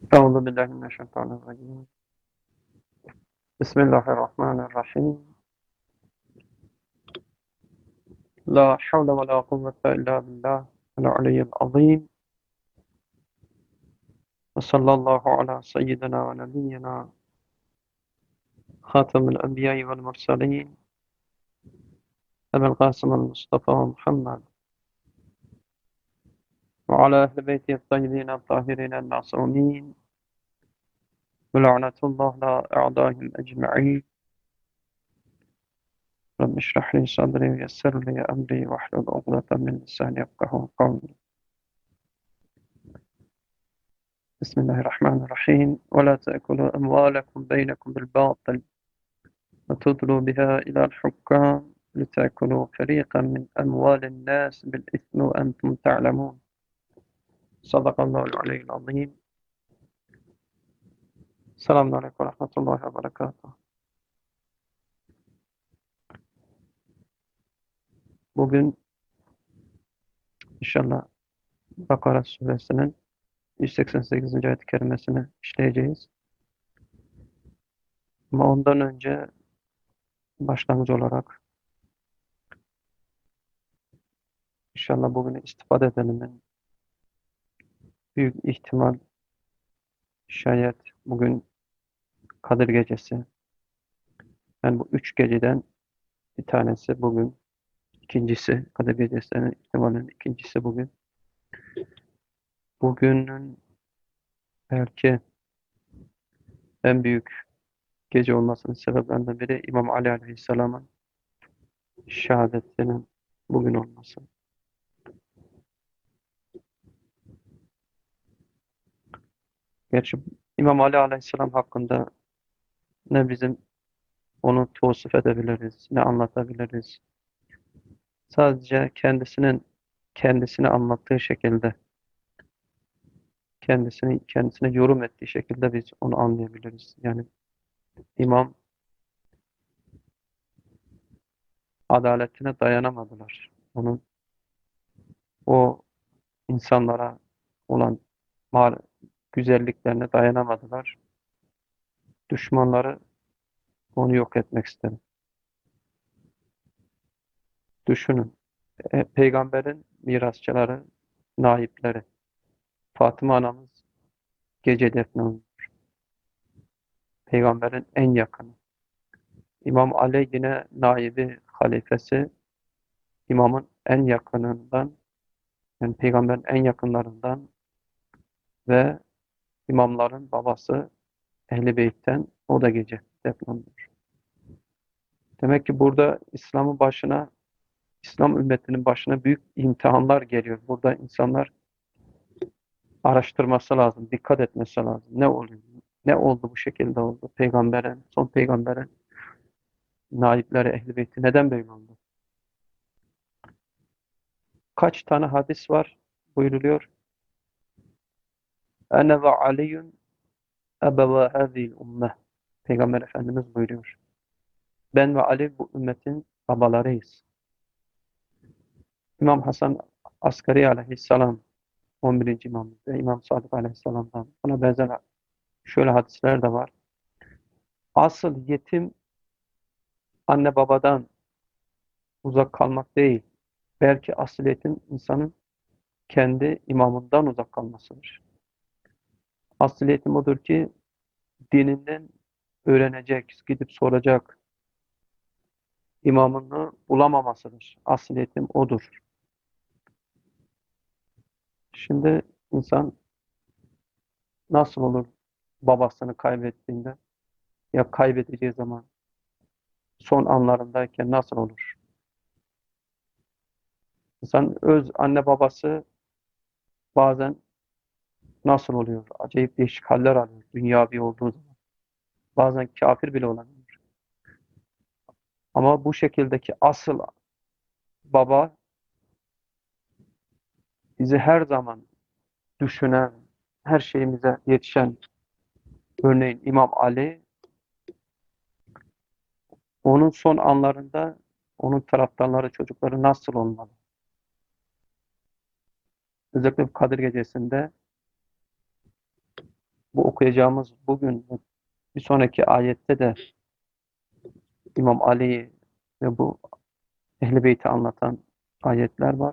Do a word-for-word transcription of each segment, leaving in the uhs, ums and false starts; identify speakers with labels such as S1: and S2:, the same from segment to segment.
S1: أعوذ بالله من الشيطان الرجيم. بسم الله الرحمن الرحيم. لا حول ولا قوة إلا بالله العلي العظيم. وصلى الله على سيدنا ونبينا خاتم الأنبياء والمرسلين أبي القاسم المصطفى محمد وعلى أهل بيته الطيبين الطاهرين المعصومين ولعنة الله على أعدائهم أجمعين. رب اشرح لي صدري ويسر لي أمري واحلل عقدة من لساني يفقهوا قولي. بسم الله الرحمن الرحيم. ولا تأكلوا أموالكم بينكم بالباطل وتدلوا بها إلى الحكام لتأكلوا فريقا من أموال الناس بالإثم وأنتم تعلمون. صدق الله العلي العظيم. Selamun Aleyküm ve Rahmetullahi ve Berekatuhu. Bugün inşallah Bakara suresinin yüz seksen sekizinci ayet-i kerimesini işleyeceğiz. Ama ondan önce başlangıç olarak inşallah bugün istifade edelim. Büyük ihtimal şayet bugün Kadir Gecesi. Yani bu üç geceden bir tanesi bugün, ikincisi Kadir Gecesi'nin ihtimalinin ikincisi bugün. Bugünün belki en büyük gece olmasının sebeplerinden biri İmam Ali Aleyhisselam'ın şehadetinin bugün olması. Gerçi İmam Ali Aleyhisselam hakkında ne bizim onu tavsif edebiliriz, ne anlatabiliriz. Sadece kendisinin kendisini anlattığı şekilde, kendisini kendisine yorum ettiği şekilde biz onu anlayabiliriz. Yani İmam adaletine dayanamadılar. Onun o insanlara olan mal güzelliklerine dayanamadılar. Düşmanları onu yok etmek istedi. Düşünün. E, peygamberin mirasçıları, naipleri. Fatıma anamız gece defnolundu. Peygamberin en yakını. İmam Ali yine naibi halifesi. İmamın en yakınından, yani peygamberin en yakınlarından ve imamların babası Ehl-i Beyt'ten o da gece defnolundu. Demek ki burada İslam'ın başına, İslam ümmetinin başına büyük imtihanlar geliyor. Burada insanlar araştırması lazım, dikkat etmesi lazım. Ne oluyor? Ne oldu bu şekilde oldu? Peygamberin, son peygamberin naipleri, ehl-i beyti neden böyle oldu? Kaç tane hadis var? Buyruluyor. Ene ve Aliyyun ebeve hâzihil ummeh. Peygamber Efendimiz buyuruyor. Ben ve Ali bu ümmetin babalarıyız. İmam Hasan Askari aleyhisselam on birinci imam ve İmam Sadık aleyhisselamdan buna benzer şöyle hadisler de var. Asıl yetim anne babadan uzak kalmak değil, belki asıl yetim insanın kendi imamından uzak kalmasıdır. Asıl yetim odur ki dininden öğrenecek, gidip soracak, imamını bulamamasıdır. Asıl yetim odur. Şimdi insan nasıl olur babasını kaybettiğinde ya kaybedeceği zaman son anlarındayken nasıl olur? İnsan öz anne babası bazen nasıl oluyor? Acayip değişik haller alıyor. Dünyavi olduğu zaman. Bazen kafir bile olabilir. Ama bu şekildeki asıl baba bizi her zaman düşünen, her şeyimize yetişen, örneğin İmam Ali, onun son anlarında onun taraftarları, çocukları nasıl olmalı? Özellikle bu Kadir Gecesi'nde bu okuyacağımız bugün bir sonraki ayette de İmam Ali'yi ve bu Ehl-i Beyt'i anlatan ayetler var.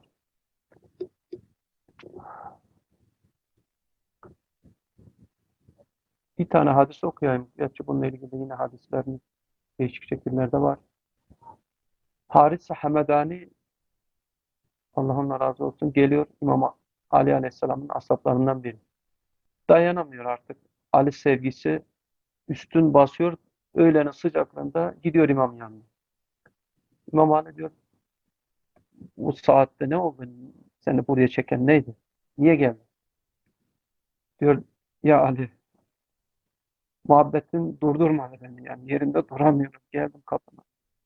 S1: Bir tane hadis okuyayım. Gerçi bununla ilgili yine hadislerin değişik şekillerde var. Haris Hamedani, Allah ondan razı olsun, geliyor İmam Ali Aleyhisselam'ın ashablarından biri. Dayanamıyor artık. Ali sevgisi üstün basıyor. Öğlenin sıcaklığında gidiyor imam yanına. İmam Ali diyor, bu saatte ne oldu? Seni buraya çeken neydi? Niye geldin? Diyor, ya Ali, muhabbetin durdurmadı beni. Yani yerimde duramıyorum. Geldim kapına.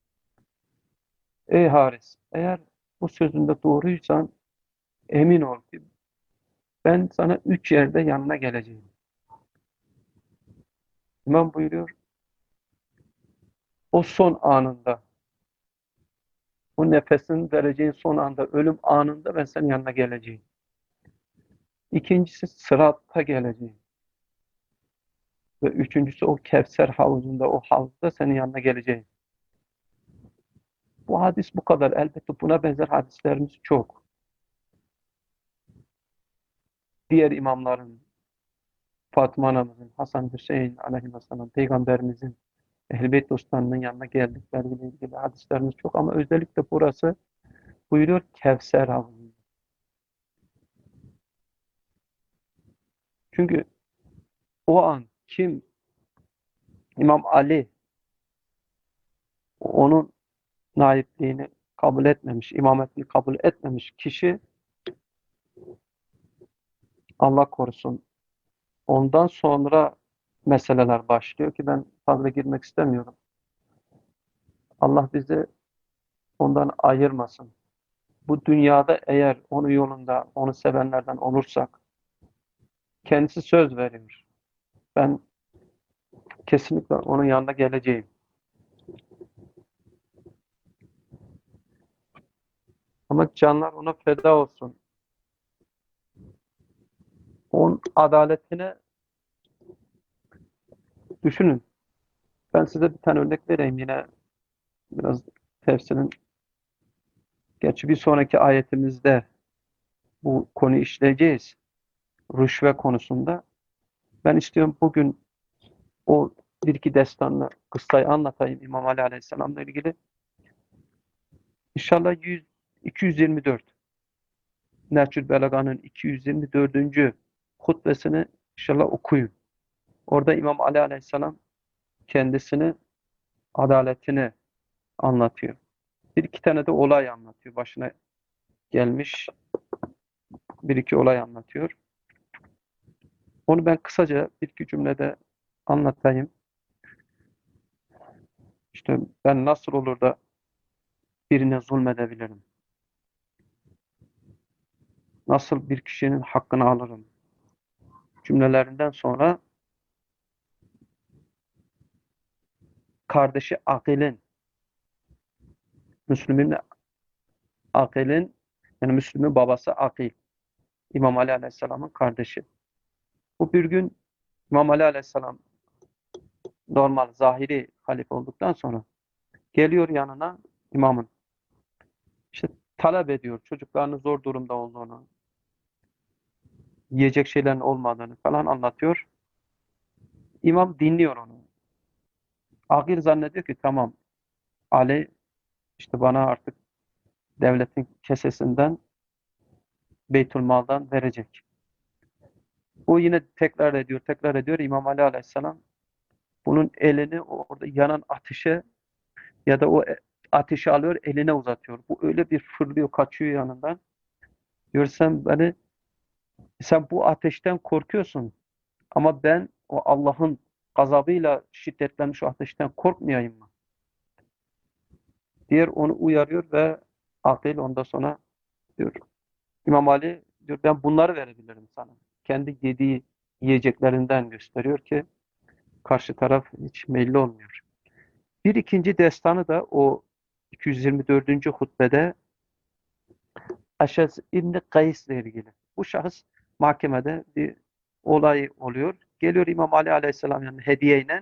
S1: Ey Haris, eğer bu sözünde doğruysan emin ol ki ben sana üç yerde yanına geleceğim. İmam buyuruyor, o son anında, o nefesin vereceğin son anda, ölüm anında ben senin yanına geleceğim. İkincisi sıratta geleceğim. Ve üçüncüsü o Kevser havuzunda, o havuzda senin yanına geleceğim. Bu hadis bu kadar. Elbette buna benzer hadislerimiz çok. Diğer imamların, Fatıma anamızın, Hasan Hüseyin aleyhisselam, Peygamberimizin, Ehl-i Beyt dostlarının yanına geldikleriyle ilgili hadislerimiz çok ama özellikle burası buyuruyor Kevser havuzunda. Çünkü o an kim İmam Ali onun naipliğini kabul etmemiş, imametliğini kabul etmemiş kişi, Allah korusun, ondan sonra meseleler başlıyor ki ben fazla girmek istemiyorum. Allah bizi ondan ayırmasın. Bu dünyada eğer onun yolunda, onu sevenlerden olursak, kendisi söz veriyor. Ben kesinlikle onun yanına geleceğim. Ama canlar ona feda olsun. Onun adaletine düşünün. Ben size bir tane örnek vereyim yine biraz tefsirin. Gerçi bir sonraki ayetimizde bu konuyu işleyeceğiz. Rüşve konusunda. Ben istiyorum bugün o bir iki destanlı kıssayı anlatayım İmam Ali Aleyhisselam'la ilgili. İnşallah yüz, iki yüz yirmi dört. Nehcül Belaga'nın iki yüz yirmi dördüncü hutbesini inşallah okuyun. Orada İmam Ali Aleyhisselam kendisini, adaletini anlatıyor. Bir iki tane de olay anlatıyor. Başına gelmiş bir iki olay anlatıyor. Onu ben kısaca bir iki cümlede anlatayım. İşte ben nasıl olur da birine zulmedebilirim? Nasıl bir kişinin hakkını alırım? Cümlelerinden sonra kardeşi Akil'in, Müslüm'ün Akil'in, yani Müslüm'ün babası Akil, İmam Ali Aleyhisselam'ın kardeşi. Bu bir gün İmam Ali Aleyhisselam normal zahiri halife olduktan sonra geliyor yanına imamın. İşte talep ediyor çocuklarının zor durumda olduğunu, yiyecek şeylerin olmadığını falan anlatıyor. İmam dinliyor onu. Akil zannediyor ki tamam, Ali işte bana artık devletin kesesinden, Beytülmal'dan verecek. O yine tekrar ediyor, tekrar ediyor. İmam Ali Aleyhisselam bunun elini orada yanan ateşe ya da o ateşi alıyor, eline uzatıyor. Bu öyle bir fırlıyor, kaçıyor yanından. Diyor sen beni, sen bu ateşten korkuyorsun ama ben o Allah'ın gazabıyla şiddetlenmiş o ateşten korkmayayım mı? Diğer onu uyarıyor ve akıl ondan sonra diyor. İmam Ali diyor ben bunları verebilirim sana. Kendi yediği yiyeceklerinden gösteriyor ki karşı taraf hiç meyilli olmuyor. Bir ikinci destanı da o iki yüz yirmi dördüncü hutbede Eşez İbni Kays ile ilgili. Bu şahıs mahkemede bir olay oluyor. Geliyor İmam Ali Aleyhisselam yani hediyeyle.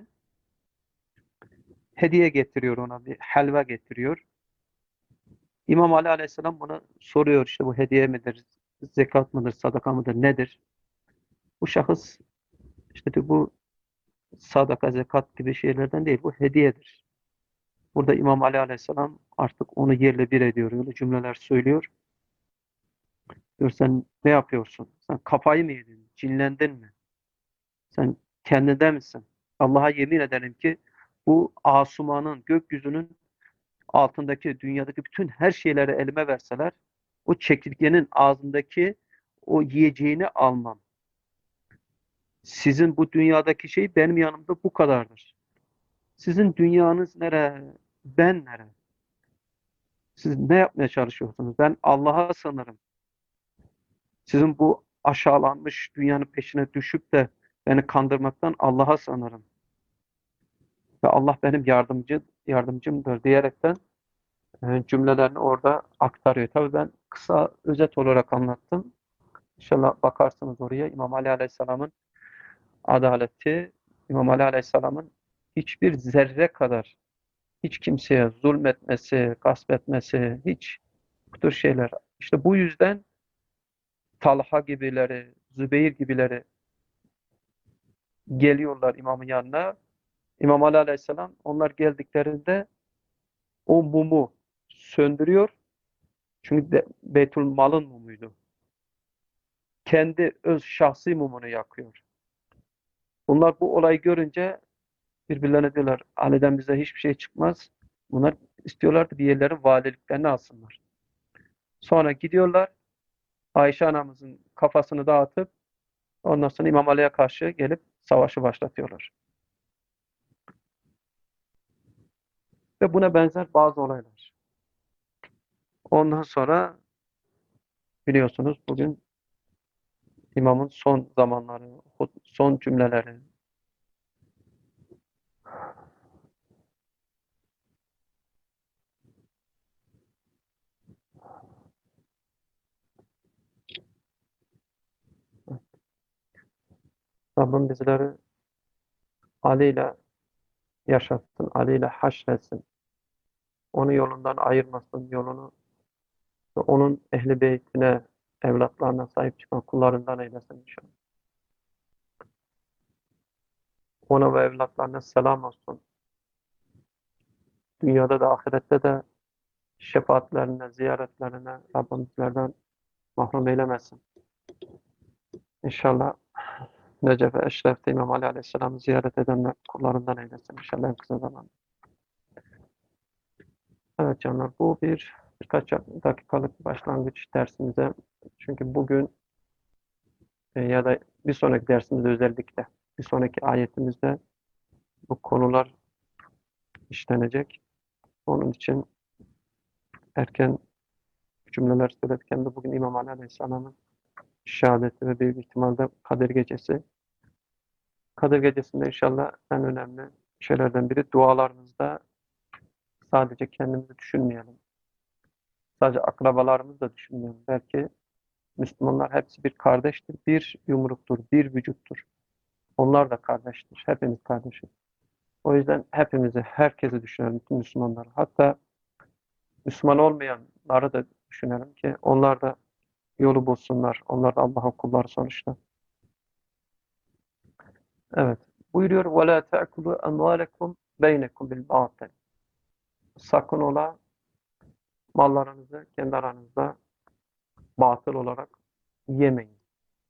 S1: Hediye getiriyor ona, bir helva getiriyor. İmam Ali Aleyhisselam buna soruyor, işte bu hediye midir, zekat mıdır, sadaka mıdır, nedir? Bu şahıs işte diyor, bu sadaka, zekat gibi şeylerden değil, bu hediyedir. Burada İmam Ali Aleyhisselam artık onu yerle bir ediyor. Öyle cümleler söylüyor. Diyor, sen ne yapıyorsun? Sen kafayı mı yedin? Cinlendin mi? Sen kendinde misin? Allah'a yemin ederim ki bu asumanın, gökyüzünün altındaki, dünyadaki bütün her şeyleri elime verseler, o çekirgenin ağzındaki o yiyeceğini almam. Sizin bu dünyadaki şey benim yanımda bu kadardır. Sizin dünyanız nere? Ben nere? Siz ne yapmaya çalışıyorsunuz? Ben Allah'a sığınırım. Sizin bu aşağılanmış dünyanın peşine düşüp de beni kandırmaktan Allah'a sığınırım. Ve Allah benim yardımcı yardımcımdır diyerekten e, cümlelerini orada aktarıyor. Tabii ben kısa özet olarak anlattım. İnşallah bakarsınız oraya. İmam Ali Aleyhisselam'ın adaleti, İmam Ali Aleyhisselam'ın hiçbir zerre kadar hiç kimseye zulmetmesi, gasp etmesi, hiç bu tür şeyler. İşte bu yüzden Talha gibileri, Zübeyir gibileri geliyorlar imamın yanına. İmam Ali Aleyhisselam onlar geldiklerinde o mumu söndürüyor. Çünkü de Beytülmal'ın mumuydu. Kendi öz şahsi mumunu yakıyor. Bunlar bu olayı görünce birbirlerine diyorlar, Ali'den bize hiçbir şey çıkmaz. Bunlar istiyorlardı bir yerlerin valiliklerini alsınlar. Sonra gidiyorlar Ayşe anamızın kafasını dağıtıp ondan sonra İmam Ali'ye karşı gelip savaşı başlatıyorlar. Ve buna benzer bazı olaylar. Ondan sonra biliyorsunuz bugün imamın son zamanları, son cümleleri. Rabbim bizleri Ali ile yaşatsın, Ali ile haşretsin. Onu yolundan ayırmasın, yolunu ve onun ehli beytine, evlatlarına sahip çıkan kullarından eylesin inşallah. Ona ve evlatlarına selam olsun. Dünyada da ahirette de şefaatlerine, ziyaretlerine Rabbim bizlerden mahrum eylemesin. İnşallah Necef-i Eşref'te İmam Ali Aleyhisselam'ı ziyaret edenler kullarından eylesin. İnşallah en kısa zamanda. Evet canlar, bu bir birkaç dakikalık başlangıç dersimize. Çünkü bugün e, ya da bir sonraki dersimizde özellikle bir sonraki ayetimizde bu konular işlenecek. Onun için erken cümleler söyledik. Hem de bugün İmam Ali Aleyhisselam'ın şehadeti ve büyük ihtimalle Kadir Gecesi. Kadir Gecesi'nde inşallah en önemli şeylerden biri dualarımızda sadece kendimizi düşünmeyelim. Sadece akrabalarımızı da düşünmeyelim. Belki Müslümanlar hepsi bir kardeştir, bir yumruktur, bir vücuttur. Onlar da kardeştir. Hepimiz kardeşiz. O yüzden hepimizi, herkesi düşünelim, bütün Müslümanları. Hatta Müslüman olmayanları da düşünelim ki onlar da yolu bulsunlar. Onlar da Allah'ın kulları sonuçta. Evet. Buyuruyor وَلَا تَأْكُلُوا أَمْوَالَكُمْ بَيْنَكُمْ بِالْبَاطِلِ. Sakın ola mallarınızı kendi aranızda batıl olarak yemeyin.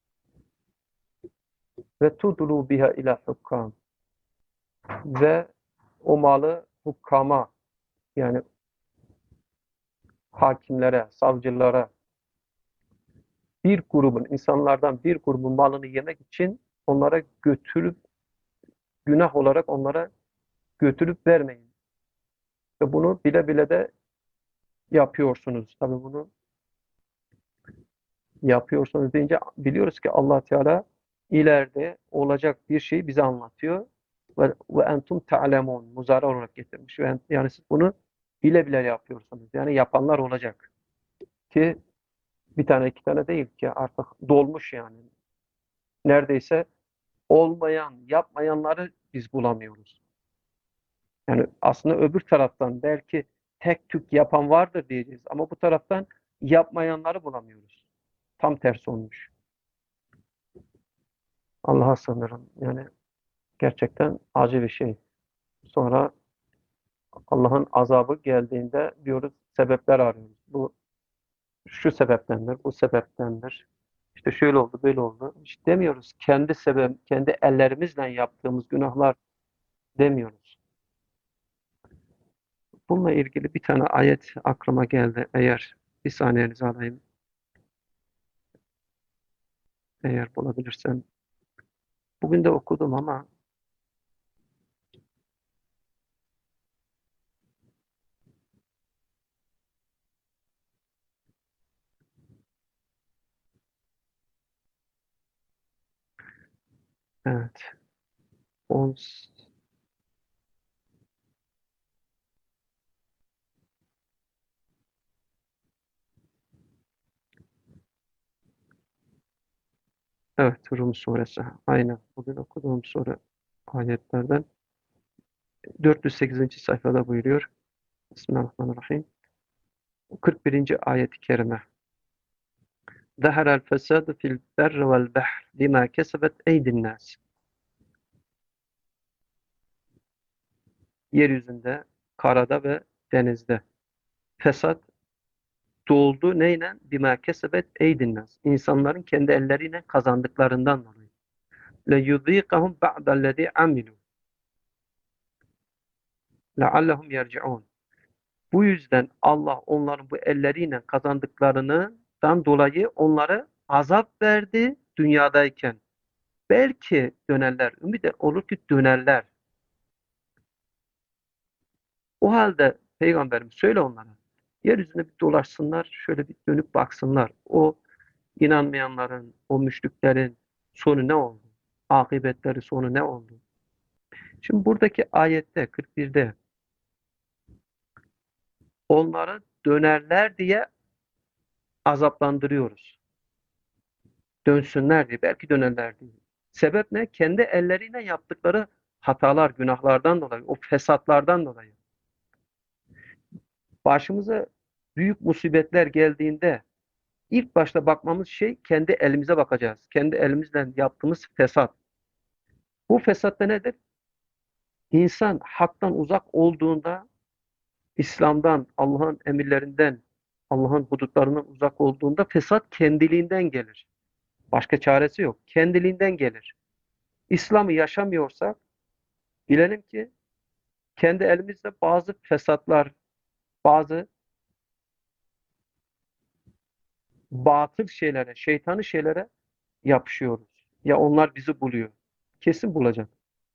S1: Ve tudulu biha ila hukkam. Ve o malı hukkama, yani hakimlere, savcılara, bir grubun, insanlardan bir grubun malını yemek için onlara götürüp, günah olarak onlara götürüp vermeyin. Ve bunu bile bile de yapıyorsunuz. Tabii bunu yapıyorsunuz deyince biliyoruz ki Allah Teala ileride olacak bir şeyi bize anlatıyor. Ve, ve entum ta'lemun, muzari olarak getirmiş. Ve, yani siz bunu bile bile yapıyorsunuz. Yani yapanlar olacak. Ki bir tane iki tane değil ki artık dolmuş yani. Neredeyse olmayan, yapmayanları biz bulamıyoruz. Yani aslında öbür taraftan belki tek tük yapan vardır diyeceğiz ama bu taraftan yapmayanları bulamıyoruz. Tam tersi olmuş. Allah'a sığınırım. Yani gerçekten acı bir şey. Sonra Allah'ın azabı geldiğinde diyoruz sebepler arıyoruz. Bu şu sebeptendir, bu sebeptendir. İşte şöyle oldu, böyle oldu. İşte demiyoruz. Kendi sebep, kendi ellerimizle yaptığımız günahlar demiyoruz. Bununla ilgili bir tane ayet aklıma geldi. Eğer bir saniyenizi alayım. Eğer bulabilirsem. Bugün de okudum ama evet. On, evet, Rum suresi. Aynen. Bugün okuduğum sure ayetlerden dört yüz sekizinci sayfada buyuruyor. Bismillahirrahmanirrahim. kırk birinci ayet-i kerime. Zahara'l fesadu fil berri vel bahr bima kesebet eydin nas. Yeryüzünde, karada ve denizde fesat doğuldu neyle? Bima kesebet eydin nas. İnsanların kendi elleriyle kazandıklarından dolayı. Le yudîkahum ba'dellezî amilu leallehum yerci'ûn. Bu yüzden Allah onların bu elleriyle kazandıklarından dolayı onlara azap verdi dünyadayken. Belki dönerler. Ümit olur ki dönerler. O halde Peygamberim söyle onlara. Yeryüzüne bir dolaşsınlar, şöyle bir dönüp baksınlar. O inanmayanların, o müşriklerin sonu ne oldu? Akıbetleri sonu ne oldu? Şimdi buradaki ayette kırk birde onları dönerler diye azaplandırıyoruz. Dönsünler diye, belki dönerler diye. Sebep ne? Kendi elleriyle yaptıkları hatalar, günahlardan dolayı, o fesatlardan dolayı. Başımıza büyük musibetler geldiğinde İlk başta bakmamız şey kendi elimize bakacağız. Kendi elimizle yaptığımız fesat. Bu fesat da nedir? İnsan haktan uzak olduğunda, İslam'dan, Allah'ın emirlerinden, Allah'ın hudutlarından uzak olduğunda fesat kendiliğinden gelir. Başka çaresi yok. Kendiliğinden gelir. İslam'ı yaşamıyorsak bilelim ki kendi elimizde bazı fesatlar, bazı batıl şeylere, şeytani şeylere yapışıyoruz. Ya onlar bizi buluyor. Kesin bulacak.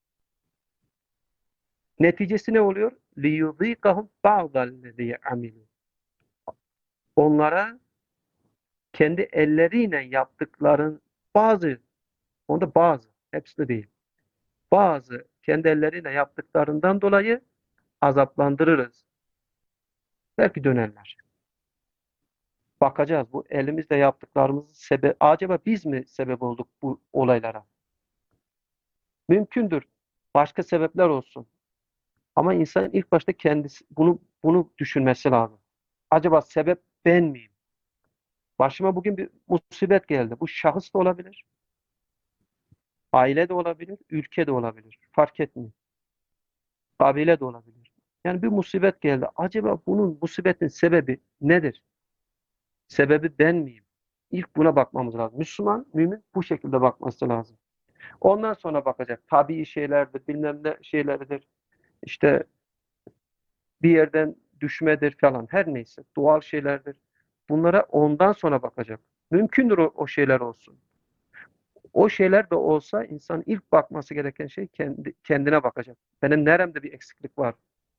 S1: Neticesi ne oluyor? لِيُذ۪يقَهُمْ بَعْضَ الَّذ۪ي عَمِلُوا. Onlara kendi elleriyle yaptıkların bazı, onda bazı, hepsi de değil, bazı kendi elleriyle yaptıklarından dolayı azaplandırırız. Belki dönerler. Bakacağız bu elimizle yaptıklarımızın sebep, acaba biz mi sebep olduk bu olaylara? Mümkündür. Başka sebepler olsun. Ama insan ilk başta kendisi bunu bunu düşünmesi lazım. Acaba sebep ben miyim? Başıma bugün bir musibet geldi. Bu şahıs da olabilir, aile de olabilir, ülke de olabilir. Fark etmiyor. Kabile de olabilir. Yani bir musibet geldi. Acaba bunun musibetin sebebi nedir? Sebebi ben miyim? İlk buna bakmamız lazım. Müslüman, mümin bu şekilde bakması lazım. Ondan sonra bakacak. Tabii şeylerdir, bilmem ne şeylerdir. İşte bir yerden düşmedir falan. Her neyse. Doğal şeylerdir. Bunlara ondan sonra bakacak. Mümkündür o, o şeyler olsun. O şeyler de olsa insan ilk bakması gereken şey kendi, kendine bakacak. Benim neremde bir eksiklik var?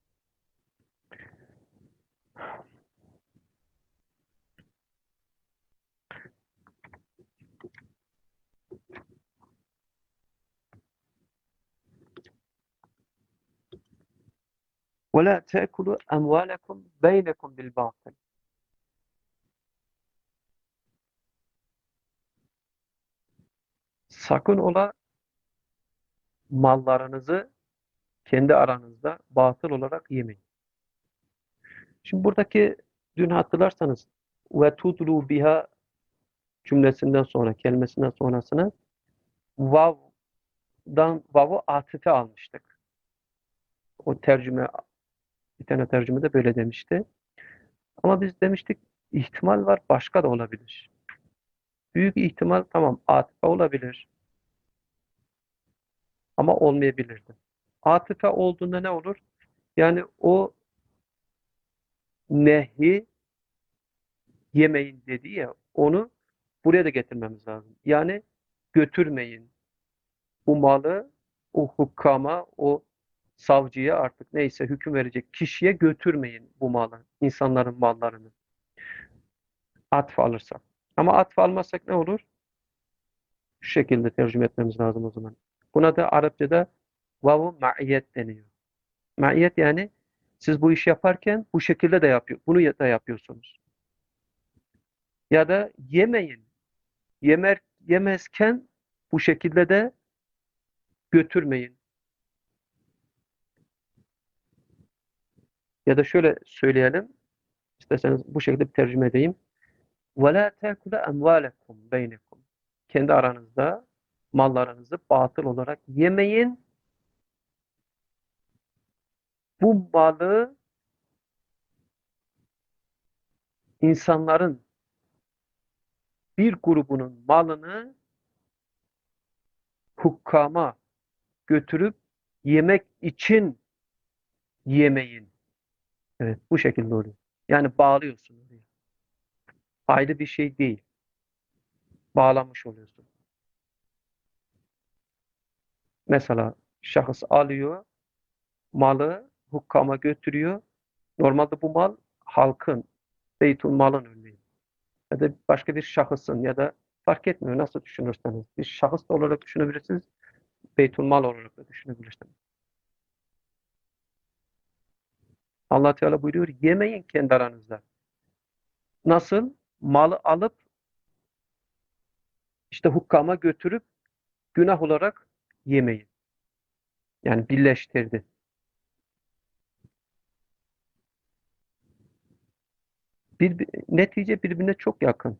S1: وَلَا تَأْكُلُوا أَمْوَالَكُمْ بَيْنَكُمْ بِالْبَاطِلِ. Sakın ola mallarınızı kendi aranızda batıl olarak yemeyin. Şimdi buradaki dün hatırlarsanız ve tudlu biha cümlesinden sonra, kelimesinden sonrasını vav'dan vav'u atife almıştık. O tercüme, bir tane tercüme de böyle demişti. Ama biz demiştik ihtimal var, başka da olabilir. Büyük ihtimal tamam atife olabilir ama olmayabilirdi. Atife olduğunda ne olur? Yani o nehi yemeyin dedi ya onu buraya da getirmemiz lazım. Yani götürmeyin bu malı o hukama, o savcıya artık neyse hüküm verecek kişiye götürmeyin bu malı, insanların mallarını. Atf alırsak. Ama atf almazsak ne olur? Şu şekilde tercüme etmemiz lazım o zaman. Buna da Arapçada vav-u ma'iyet deniyor. Ma'iyet yani siz bu işi yaparken bu şekilde de yapıyor. Bunu da yapıyorsunuz. Ya da yemeyin. Yemer, yemezken bu şekilde de götürmeyin. Ya da şöyle söyleyelim. İsterseniz bu şekilde bir tercüme edeyim. وَلَا تَأْكُلَ أَمْوَالَكُمْ بَيْنَكُمْ Kendi aranızda mallarınızı batıl olarak yemeyin. Bu malı insanların bir grubunun malını hukkama götürüp yemek için yemeyin. Evet, bu şekilde oluyor. Yani bağlıyorsun oraya. Ayrı bir şey değil. Bağlanmış oluyorsun. Mesela şahıs alıyor, malı hukkama götürüyor. Normalde bu mal halkın, beytulmalın örneğin. Ya da başka bir şahısın ya da fark etmiyor nasıl düşünürseniz. Bir şahıs da olarak düşünebilirsiniz, beytulmal olarak da düşünebilirsiniz. Allah Teala buyuruyor, yemeyin kendi aranızda. Nasıl? Malı alıp işte hukkama götürüp günah olarak yemeyin. Yani birleştirdi. Bir, netice birbirine çok yakın.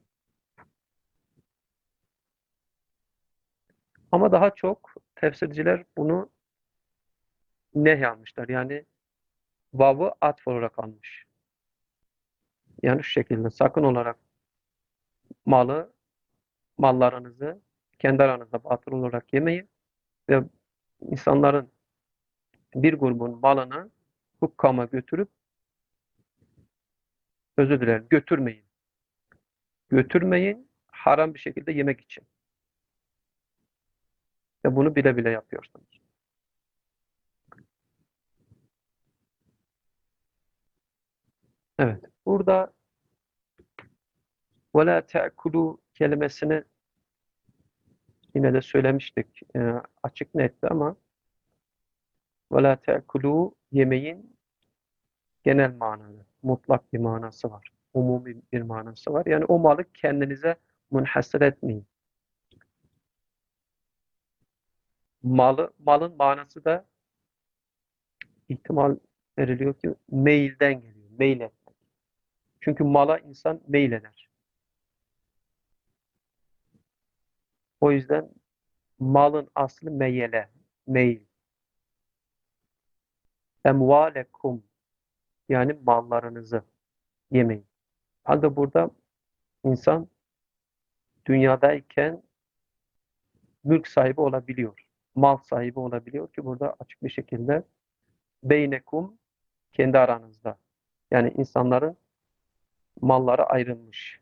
S1: Ama daha çok tefsirciler bunu nehy almışlar. Yani vav'ı atf olarak almış. Yani şu şekilde sakın olarak malı, mallarınızı kendi aranızda batıl olarak yemeyin ve insanların bir grubun malını hukkama götürüp özür dilerim götürmeyin. Götürmeyin haram bir şekilde yemek için. Ve bunu bile bile yapıyorsunuz. Evet. Burada وَلَا تَأْكُلُوا kelimesini yine de söylemiştik. E, açık netti ama وَلَا تَأْكُلُوا yemeğin genel manada, mutlak bir manası var. Umumi bir manası var. Yani o malı kendinize münhasır etmeyin. Malı, malın manası da ihtimal veriliyor ki meyilden geliyor. Meyil etmek. Çünkü mala insan meyil eder. O yüzden malın aslı meyele, meyil. Emvalekum yani mallarınızı yemeyin. Halde burada insan dünyadayken mülk sahibi olabiliyor. Mal sahibi olabiliyor ki burada açık bir şekilde beynekum kendi aranızda. Yani insanların malları ayrılmış.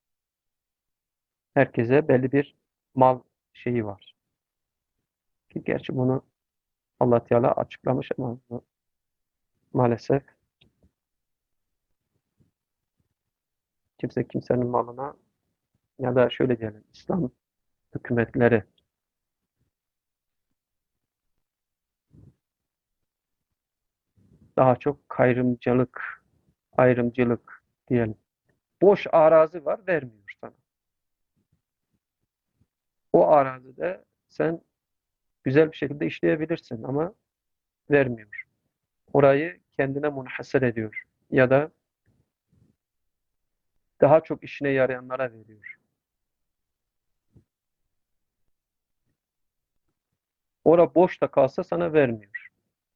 S1: Herkese belli bir mal şeyi var. Ki gerçi bunu Allah Teala açıklamış ama maalesef kimse kimsenin malına ya da şöyle diyelim İslam hükümetleri daha çok kayrımcılık, ayrımcılık diyelim. Boş arazi var vermiyor sana. O arazide sen güzel bir şekilde işleyebilirsin ama vermiyor. Orayı kendine munhasır ediyor ya da daha çok işine yarayanlara veriyor. Ora boş da kalsa sana vermiyor.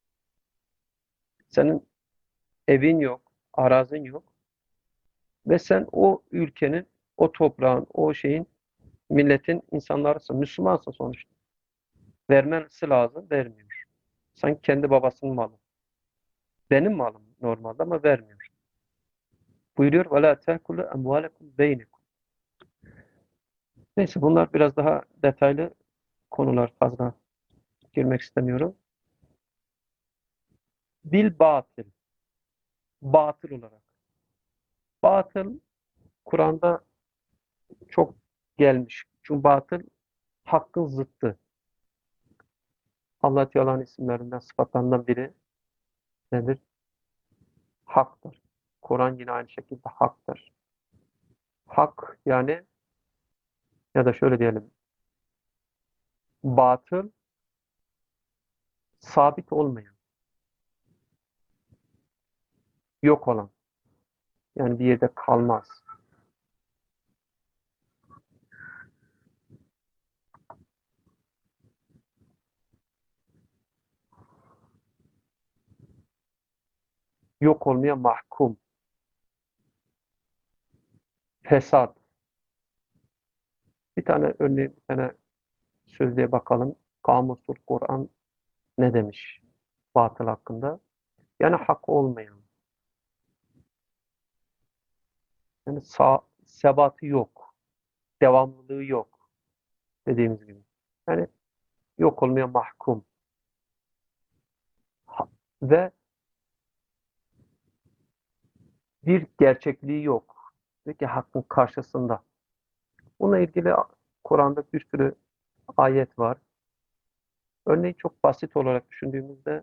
S1: Senin evin yok, arazin yok ve sen o ülkenin, o toprağın, o şeyin, milletin insanlarısın. Müslümansın sonuçta. Vermesi lazım, vermiyor. Sanki kendi babasının malı. Benim malım normalde ama vermiyor. Buyuruyor وَلَا تَأْكُلُوا أَمْوَالَكُمْ بَيْنِكُمْ. Neyse bunlar biraz daha detaylı konular, fazla girmek istemiyorum. Bil batıl. Batıl olarak. Batıl Kur'an'da çok gelmiş. Çünkü batıl hakkın zıttı. Allah Teala'nın isimlerinden, sıfatlarından biri nedir? Haktır. Kur'an yine aynı şekilde haktır. Hak yani, ya da şöyle diyelim, batıl sabit olmayan, yok olan, yani bir yerde kalmaz. Yok olmaya mahkum. Fesat. Bir tane örneğin, bir tane sözlüğe bakalım. Kamusul Kur'an ne demiş batıl hakkında? Yani hak olmayan. Yani sağ, sebatı yok. Devamlılığı yok. Dediğimiz gibi. Yani yok olmaya mahkum. Ha- Ve bir gerçekliği yok. Peki hakkın karşısında. Bununla ilgili Kur'an'da bir sürü ayet var. Örneğin çok basit olarak düşündüğümüzde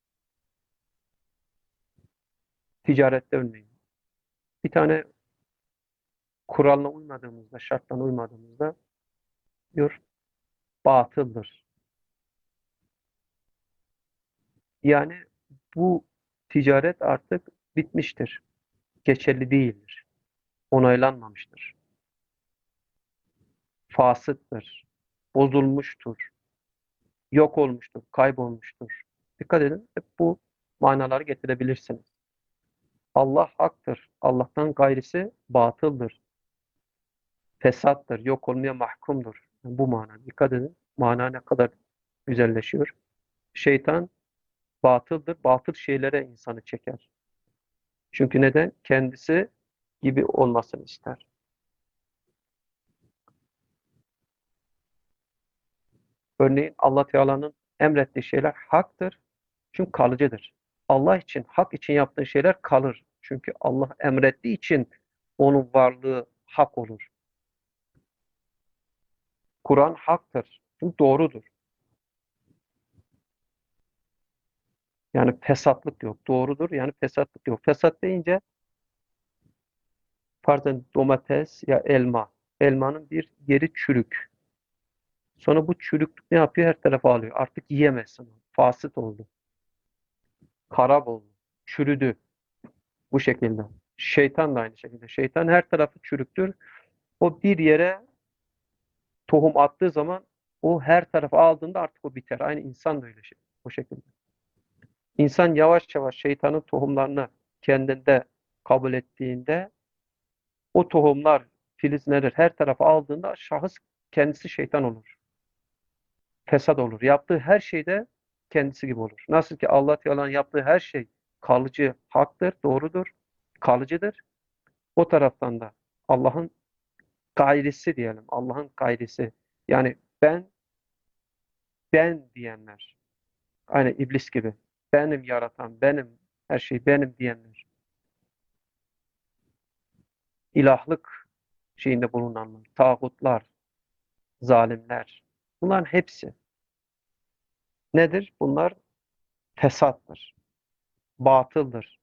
S1: ticarette örneğin. Bir tane kuralına uymadığımızda, şartlarına uymadığımızda diyor batıldır. Yani bu ticaret artık bitmiştir. Geçerli değildir. Onaylanmamıştır. Fasıttır. Bozulmuştur. Yok olmuştur. Kaybolmuştur. Dikkat edin. Hep bu manaları getirebilirsiniz. Allah haktır. Allah'tan gayrisi batıldır. Fesattır. Yok olmaya mahkumdur. Yani bu mana. Dikkat edin. Mana ne kadar güzelleşiyor. Şeytan batıldır. Batıl şeylere insanı çeker. Çünkü neden? Kendisi gibi olmasını ister. Örneğin Allah Teala'nın emrettiği şeyler haktır. Çünkü kalıcıdır. Allah için, hak için yaptığı şeyler kalır. Çünkü Allah emrettiği için onun varlığı hak olur. Kur'an haktır. Çünkü doğrudur. Yani fesatlık yok. Doğrudur. Yani fesatlık yok. Fesat deyince pardon, domates ya elma. Elmanın bir yeri çürük. Sonra bu çürüklük ne yapıyor? Her tarafa alıyor. Artık yiyemezsin. Fasit oldu. Harap oldu. Çürüdü. Bu şekilde. Şeytan da aynı şekilde. Şeytan her tarafı çürüktür. O bir yere tohum attığı zaman o her tarafı aldığında artık o biter. Aynı insan da öyle şey. O şekilde. İnsan yavaş yavaş şeytanın tohumlarını kendinde kabul ettiğinde o tohumlar filizlenir. Her tarafı aldığında şahıs kendisi şeytan olur. Fesat olur. Yaptığı her şeyde kendisi gibi olur. Nasıl ki Allah Teala'nın yaptığı her şey kalıcı, haktır, doğrudur, kalıcıdır. O taraftan da Allah'ın gayrisi diyelim. Allah'ın gayrisi. Yani ben, ben diyenler. Aynı iblis gibi. Benim yaratan, benim, her şey benim diyenler. İlahlık şeyinde bulunanlar. Tağutlar, zalimler. Bunların hepsi nedir? Bunlar fesattır. Batıldır.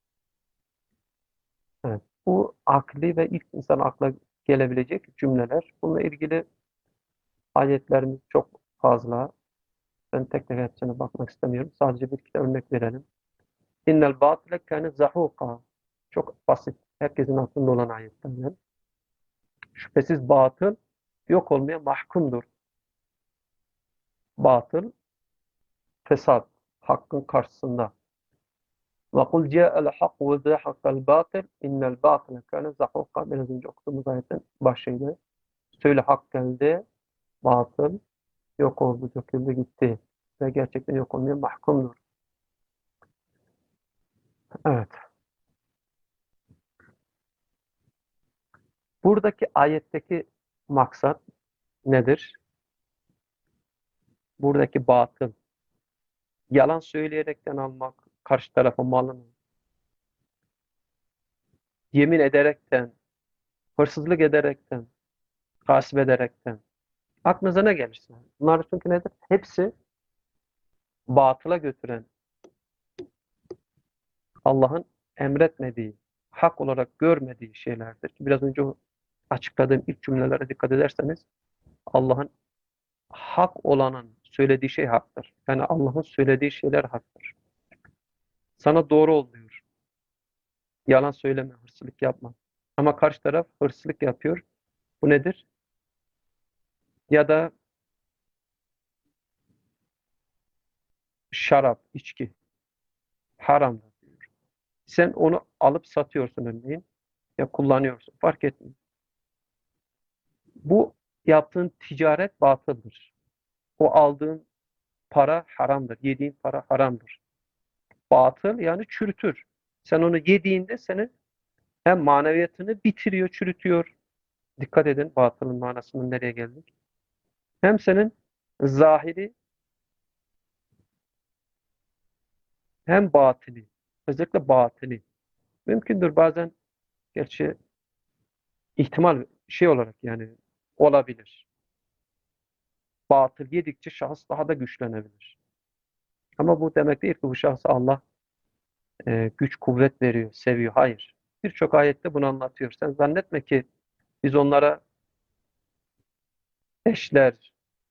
S1: Evet. Bu akli ve ilk insan akla gelebilecek cümleler. Bununla ilgili ayetlerimiz çok fazla. Ben tek tek hepsine bakmak istemiyorum. Sadece bir iki örnek verelim. İnnel batile kâne zahuka. Çok basit. Herkesin aklında olan ayetlerden. Şüphesiz batıl yok olmaya mahkumdur. Batıl, fesat, hakkın karşısında. Ve kul ca'el hak ve zahaqal batıl innel batile kâne zahuka. Biraz önce okuduğumuz ayetin başıydı. Söyle hak geldi, batıl yok oldu, döküldü gitti. Ve gerçekten yok olmaya mahkumdur. Evet. Buradaki ayetteki maksat nedir? Buradaki batıl. Yalan söyleyerekten almak, karşı tarafa malını, yemin ederekten, hırsızlık ederekten, gasp ederekten. Aklınıza ne gelirse. Bunlar çünkü nedir? Hepsi batıla götüren, Allah'ın emretmediği, hak olarak görmediği şeylerdir. Biraz önce o açıkladığım ilk cümlelere dikkat ederseniz Allah'ın hak olanın söylediği şey haktır. Yani Allah'ın söylediği şeyler haktır. Sana doğru ol diyor. Yalan söyleme, hırsızlık yapma. Ama karşı taraf hırsızlık yapıyor. Bu nedir? Ya da şarap, içki haramdır diyor. Sen onu alıp satıyorsun örneğin ya kullanıyorsun. Fark etmiyor. Bu yaptığın ticaret batıldır. O aldığın para haramdır. Yediğin para haramdır. Batıl yani çürütür. Sen onu yediğinde seni hem maneviyatını bitiriyor, çürütüyor. Dikkat edin batılın manasının nereye geldik. Hem senin zahiri hem batini. Özellikle batini. Mümkündür bazen gerçi ihtimal şey olarak yani olabilir. Batıl yedikçe şahıs daha da güçlenebilir. Ama bu demek değil ki bu şahsa Allah e, güç kuvvet veriyor, seviyor. Hayır. Birçok ayette bunu anlatıyor. Sen zannetme ki biz onlara eşler,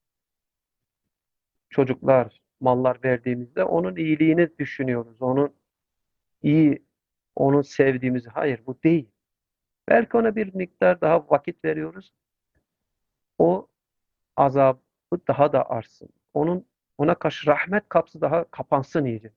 S1: çocuklar, mallar verdiğimizde onun iyiliğini düşünüyoruz. Onun iyi, onu sevdiğimizi. Hayır, bu değil. Belki ona bir miktar daha vakit veriyoruz. O azabı daha da artsın. Onun ona karşı rahmet kapısı daha kapansın iyice.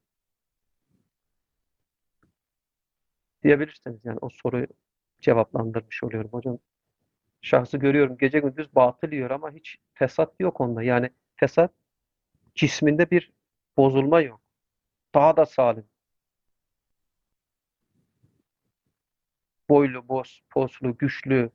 S1: Diyebilirsiniz. Yani o soruyu cevaplandırmış oluyorum hocam. Şahsı görüyorum gece gündüz batıl yiyor ama hiç fesat yok onda. Yani fesat cisminde bir bozulma yok. Daha da salim. Boylu, boz, poslu, güçlü.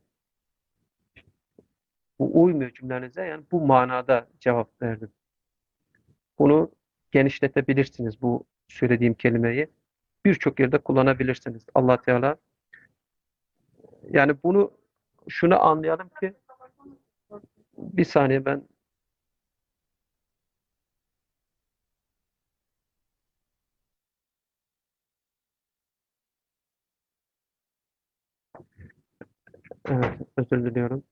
S1: Bu uymuyor cümlenize. Yani bu manada cevap verdim. Bunu genişletebilirsiniz bu söylediğim kelimeyi. Birçok yerde kullanabilirsiniz. Allah Teala yani bunu şunu anlayalım ki bir saniye ben evet, özür diliyorum.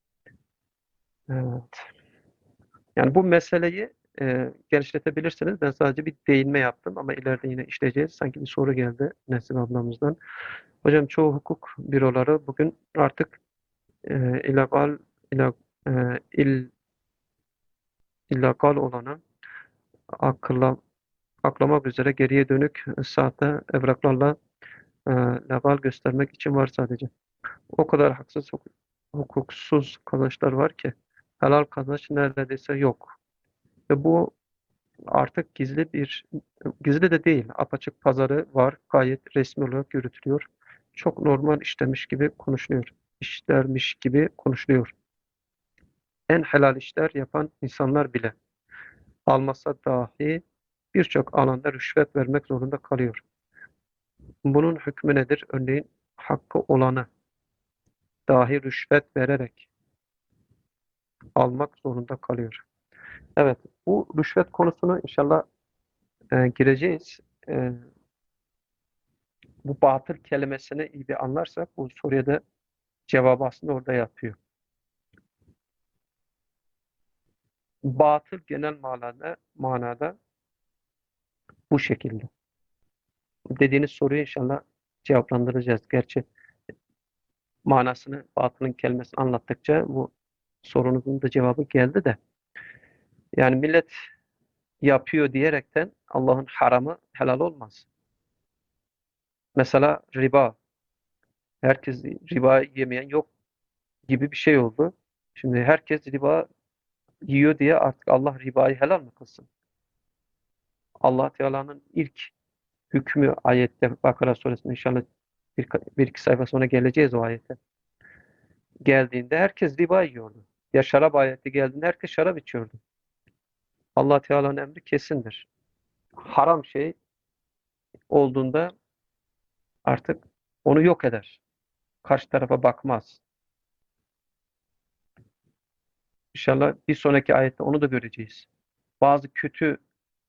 S1: Evet. Yani bu meseleyi e, genişletebilirsiniz. Ben sadece bir değinme yaptım ama ileride yine işleyeceğiz. Sanki bir soru geldi Nesin ablamızdan. Hocam çoğu hukuk büroları bugün artık e, illegal illa- e, il, illegal olanı akılla, aklamak üzere geriye dönük sahte evraklarla e, legal göstermek için var sadece. O kadar haksız, huk- hukuksuz kazançlar var ki helal kazanç neredeyse yok. Ve bu artık gizli bir, gizli de değil, apaçık pazarı var. Gayet resmi olarak yürütülüyor. Çok normal işlemiş gibi konuşuluyor. İşlermiş gibi konuşuluyor. En helal işler yapan insanlar bile almasa dahi birçok alanda rüşvet vermek zorunda kalıyor. Bunun hükmü nedir? Örneğin hakkı olanı dahi rüşvet vererek almak zorunda kalıyor. Evet, bu rüşvet konusunu inşallah e, gireceğiz. E, bu batıl kelimesini iyi bir anlarsak bu soruya da cevabı aslında orada yatıyor. Batıl genel manada, manada bu şekilde. Dediğiniz soruyu inşallah cevaplandıracağız. Gerçi manasını, batılın kelimesini anlattıkça bu sorunuzun da cevabı geldi de. Yani millet yapıyor diyerekten Allah'ın haramı helal olmaz. Mesela riba. Herkes riba yemeyen yok gibi bir şey oldu. Şimdi herkes riba yiyor diye artık Allah ribayı helal mı kılsın? Allah Teala'nın ilk hükmü ayette Bakara suresinde inşallah bir, bir iki sayfa sonra geleceğiz o ayete. Geldiğinde herkes riba yiyordu. Ya şarap ayeti geldiğinde herkes şarap içiyordu. Allah Teala'nın emri kesindir. Haram şey olduğunda artık onu yok eder. Karşı tarafa bakmaz. İnşallah bir sonraki ayette onu da göreceğiz. Bazı kötü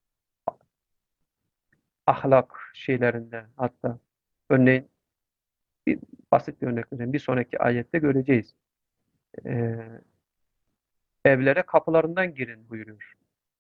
S1: ahlak şeylerinde hatta örneğin bir basit bir örnek vereyim. Bir sonraki ayette göreceğiz. Ee, evlere kapılarından girin buyuruyor.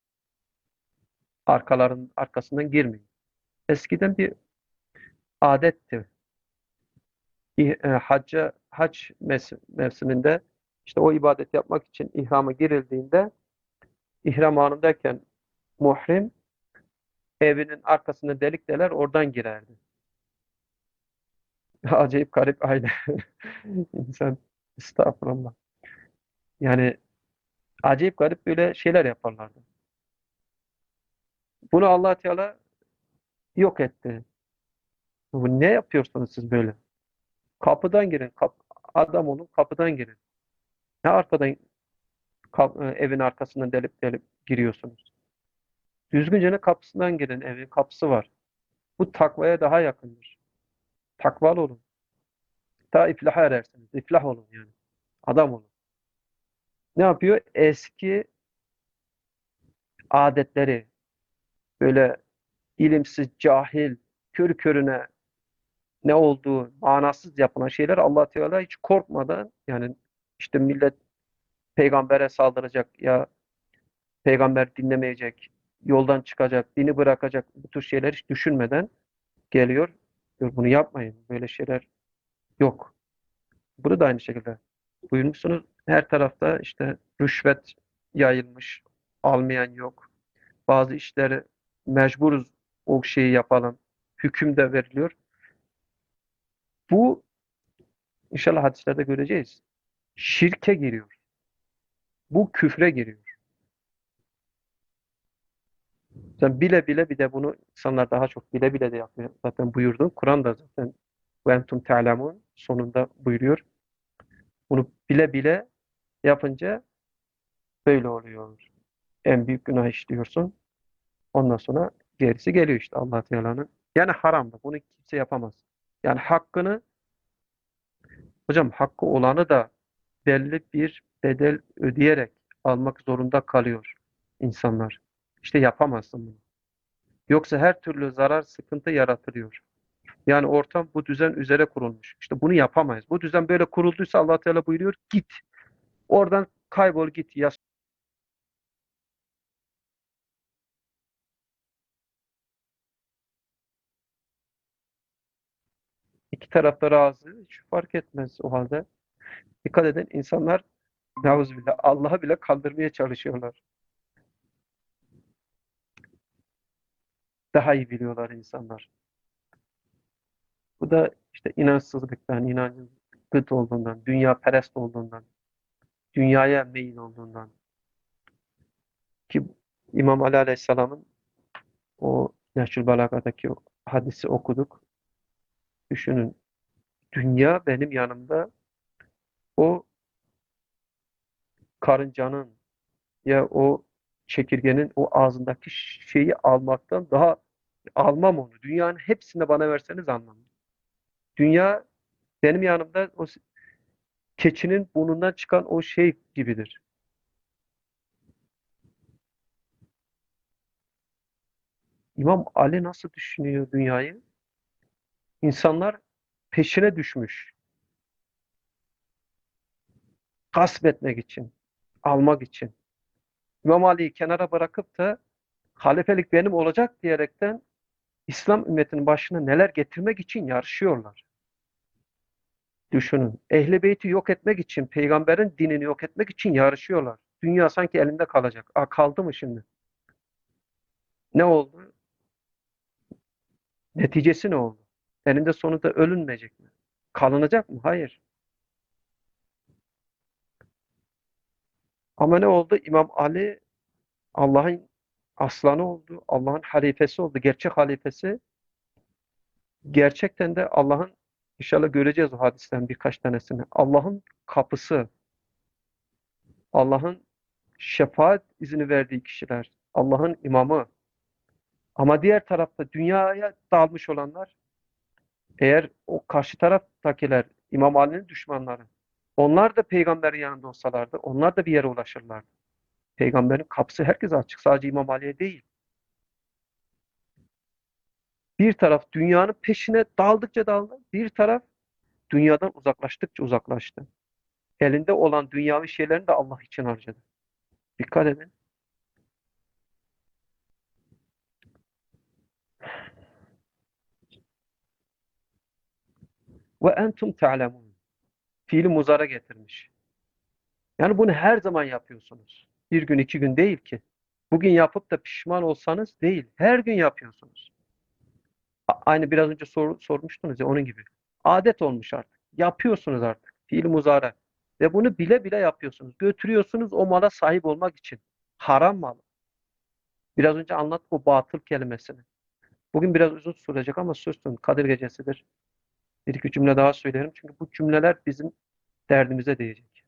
S1: Arkaların arkasından girmeyin. Eskiden bir adetti. İ- e, hacca, hac mes- mevsiminde işte o ibadeti yapmak için ihrama girildiğinde ihram anındayken muhrim evinin arkasında delik deler oradan girerdi. Acayip garip aile. İnsan estağfurullah. Yani acayip garip böyle şeyler yaparlardı. Bunu Allah Teala yok etti. Bu ne yapıyorsunuz siz böyle? Kapıdan girin. Kap adam olun kapıdan girin. Ne arkadan kap- e, evin arkasından delip delip giriyorsunuz? Düzgünce ne kapısından girin. Evin kapısı var. Bu takvaya daha yakındır. Takvalı olun. Ta iflaha erersiniz. İflah olun yani. Adam olun. Ne yapıyor? Eski adetleri böyle ilimsiz, cahil, körü körüne ne olduğu manasız yapılan şeyler Allah Teala hiç korkmadan yani işte millet peygambere saldıracak ya peygamber dinlemeyecek, yoldan çıkacak, dini bırakacak bu tür şeyler hiç düşünmeden geliyor. Diyor, bunu yapmayın. Böyle şeyler yok. Bunu da aynı şekilde buyurmuşsunuz. Her tarafta işte rüşvet yayılmış. Almayan yok. Bazı işleri mecburuz o şeyi yapalım. Hüküm de veriliyor. Bu inşallah hadislerde göreceğiz. Şirke giriyor. Bu küfre giriyor. Sen bile bile bir de bunu insanlar daha çok bile bile de yapıyor. Zaten buyurdun. Kur'an da zaten ve entum te'lemun sonunda buyuruyor. Bunu bile bile yapınca böyle oluyor. En büyük günah işliyorsun. Ondan sonra gerisi geliyor işte Allah Teala'nın. Yani haramda. Bunu kimse yapamaz. Yani hakkını hocam hakkı olanı da belli bir bedel ödeyerek almak zorunda kalıyor insanlar. İşte yapamazsın bunu. Yoksa her türlü zarar, sıkıntı yaratılıyor. Yani ortam bu düzen üzere kurulmuş. İşte bunu yapamayız. Bu düzen böyle kurulduysa Allah Teala buyuruyor git. Oradan kaybol git. Ya iki tarafta razı hiç fark etmez o halde. Dikkat edin insanlar Nauzubillah Allah'ı bile kandırmaya çalışıyorlar. Daha iyi biliyorlar insanlar. Bu da işte inançsızlıktan, inancın gıt olduğundan, dünya perest olduğundan, dünyaya meyil olduğundan ki İmam Ali Aleyhisselam'ın o Nehcül Balaga'daki o hadisi okuduk. Düşünün dünya benim yanımda o karıncanın ya o çekirgenin o ağzındaki şeyi almaktan daha almam onu. Dünyanın hepsini bana verseniz almam. Dünya benim yanımda o keçinin burnundan çıkan o şey gibidir. İmam Ali nasıl düşünüyor dünyayı? İnsanlar peşine düşmüş. Gasp etmek için, almak için. İmam Ali'yi kenara bırakıp da halifelik benim olacak diyerekten İslam ümmetinin başına neler getirmek için yarışıyorlar. Düşünün. Ehl-i Beyt'i yok etmek için, peygamberin dinini yok etmek için yarışıyorlar. Dünya sanki elinde kalacak. Aa, kaldı mı şimdi? Ne oldu? Neticesi ne oldu? Eninde sonunda ölünmeyecek mi? Kalınacak mı? Hayır. Ama ne oldu? İmam Ali Allah'ın aslanı oldu. Allah'ın halifesi oldu. Gerçek halifesi. Gerçekten de Allah'ın, inşallah göreceğiz o hadisten birkaç tanesini. Allah'ın kapısı, Allah'ın şefaat izni verdiği kişiler, Allah'ın imamı. Ama diğer tarafta dünyaya dalmış olanlar, eğer o karşı taraftakiler İmam Ali'nin düşmanları, onlar da peygamberin yanında olsalardı, onlar da bir yere ulaşırlardı. Peygamberin kapısı herkese açık, sadece İmam Ali'ye değil. Bir taraf dünyanın peşine daldıkça daldı, bir taraf dünyadan uzaklaştıkça uzaklaştı. Elinde olan dünyavi şeylerini de Allah için harcadı. Dikkat edin. Ve entum ta'lemun. Fiili muzara getirmiş. Yani bunu her zaman yapıyorsunuz. Bir gün, iki gün değil ki. Bugün yapıp da pişman olsanız değil. Her gün yapıyorsunuz. A- Aynı biraz önce sor- sormuştunuz ya, onun gibi. Adet olmuş artık. Yapıyorsunuz artık. Fiil muzara. Ve bunu bile bile yapıyorsunuz. Götürüyorsunuz o mala sahip olmak için. Haram mal. Biraz önce anlattık o batıl kelimesini. Bugün biraz uzun sürecek ama sürsün. Kadir gecesidir. Bir iki cümle daha söylerim. Çünkü bu cümleler bizim derdimize değecek.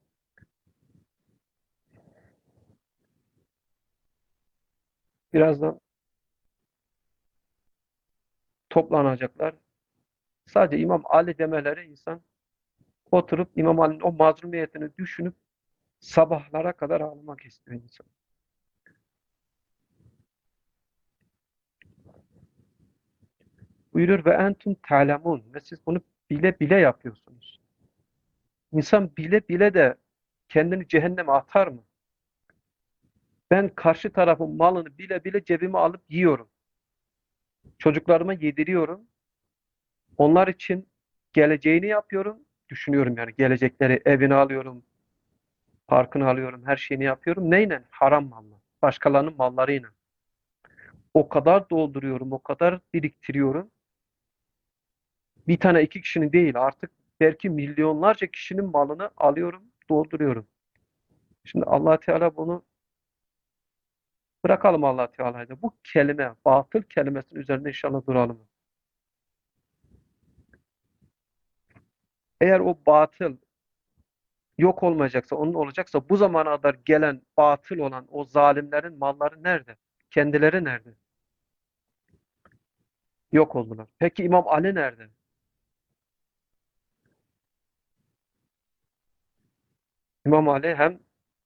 S1: Birazdan toplanacaklar. Sadece İmam Ali demeleri, insan oturup İmam Ali'nin o mazlumiyetini düşünüp sabahlara kadar ağlamak istiyor insan. Buyurur ve entum ta'lemun, ve siz bunu bile bile yapıyorsunuz. İnsan bile bile de kendini cehenneme atar mı? Ben karşı tarafın malını bile bile cebime alıp yiyorum. Çocuklarıma yediriyorum. Onlar için geleceğini yapıyorum. Düşünüyorum yani, gelecekleri, evini alıyorum, parkını alıyorum, her şeyini yapıyorum. Neyle? Haram malla. Başkalarının mallarıyla. O kadar dolduruyorum, o kadar biriktiriyorum. Bir tane iki kişinin değil, artık belki milyonlarca kişinin malını alıyorum, dolduruyorum. Şimdi Allah Teala bunu, bırakalım Allah Teala'yı da. Bu kelime, batıl kelimesinin üzerinde inşallah duralım. Eğer o batıl yok olmayacaksa, onun olacaksa, bu zamana kadar gelen batıl olan o zalimlerin malları nerede? Kendileri nerede? Yok oldular. Peki İmam Ali nerede? İmam Ali hem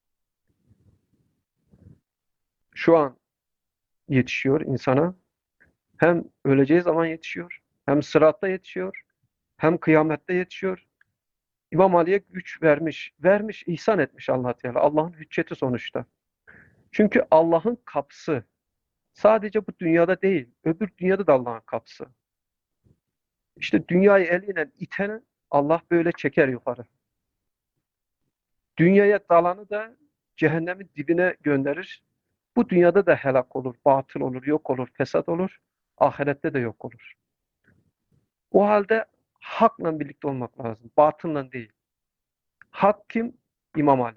S1: şu an yetişiyor insana, hem öleceği zaman yetişiyor, hem sıratta yetişiyor, hem kıyamette yetişiyor. İmam Ali'ye güç vermiş, vermiş, ihsan etmiş Allah Teala. Allah'ın hücceti sonuçta. Çünkü Allah'ın kapısı sadece bu dünyada değil, öbür dünyada da Allah'ın kapısı. İşte dünyayı eliyle iteni Allah böyle çeker yukarı. Dünyaya dalanı da cehennemin dibine gönderir. Bu dünyada da helak olur, batıl olur, yok olur, fesat olur. Ahirette de yok olur. O halde hakla birlikte olmak lazım, batılla değil. Hak kim? İmam Ali.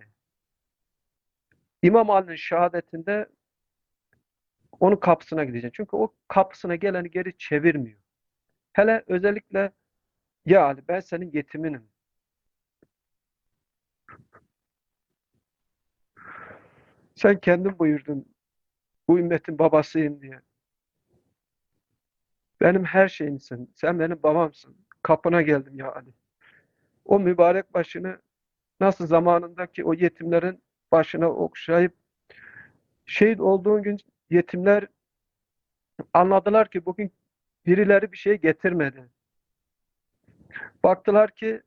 S1: İmam Ali'nin şehadetinde onun kapısına gideceksin. Çünkü o kapısına geleni geri çevirmiyor. Hele özellikle, ya Ali ben senin yetiminim. Sen kendin buyurdun bu ümmetin babasıyım diye. Benim her şeyimsin. Sen benim babamsın. Kapına geldim ya Ali. O mübarek başını, nasıl zamanındaki o yetimlerin başına okşayıp şehit olduğun gün yetimler anladılar ki bugün birileri bir şey getirmedi. Baktılar ki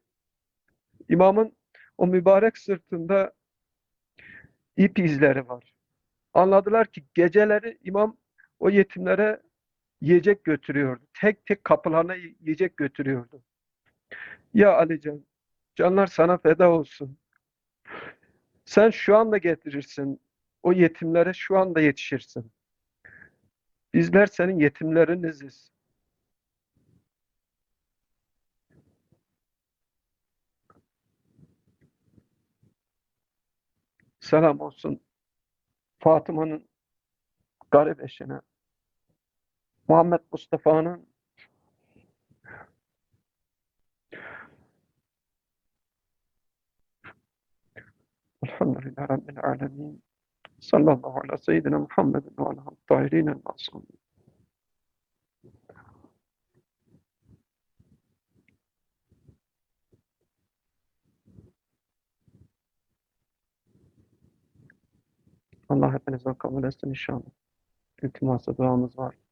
S1: imamın o mübarek sırtında ip izleri var. Anladılar ki geceleri imam o yetimlere yiyecek götürüyordu. Tek tek kapılarına yiyecek götürüyordu. Ya Alican, canlar sana feda olsun. Sen şu anda getirirsin. O yetimlere şu anda yetişirsin. Bizler senin yetimleriniziz. Selam olsun Fatıma'nın garip eşine, Muhammed Mustafa'nın elhamdülillahi Rabbil alemin. Sallallahu ala seyyidina Muhammedin ve ala tahirin masum. Allah hepinizden kabul etsin inşallah. İltimasa duamız var.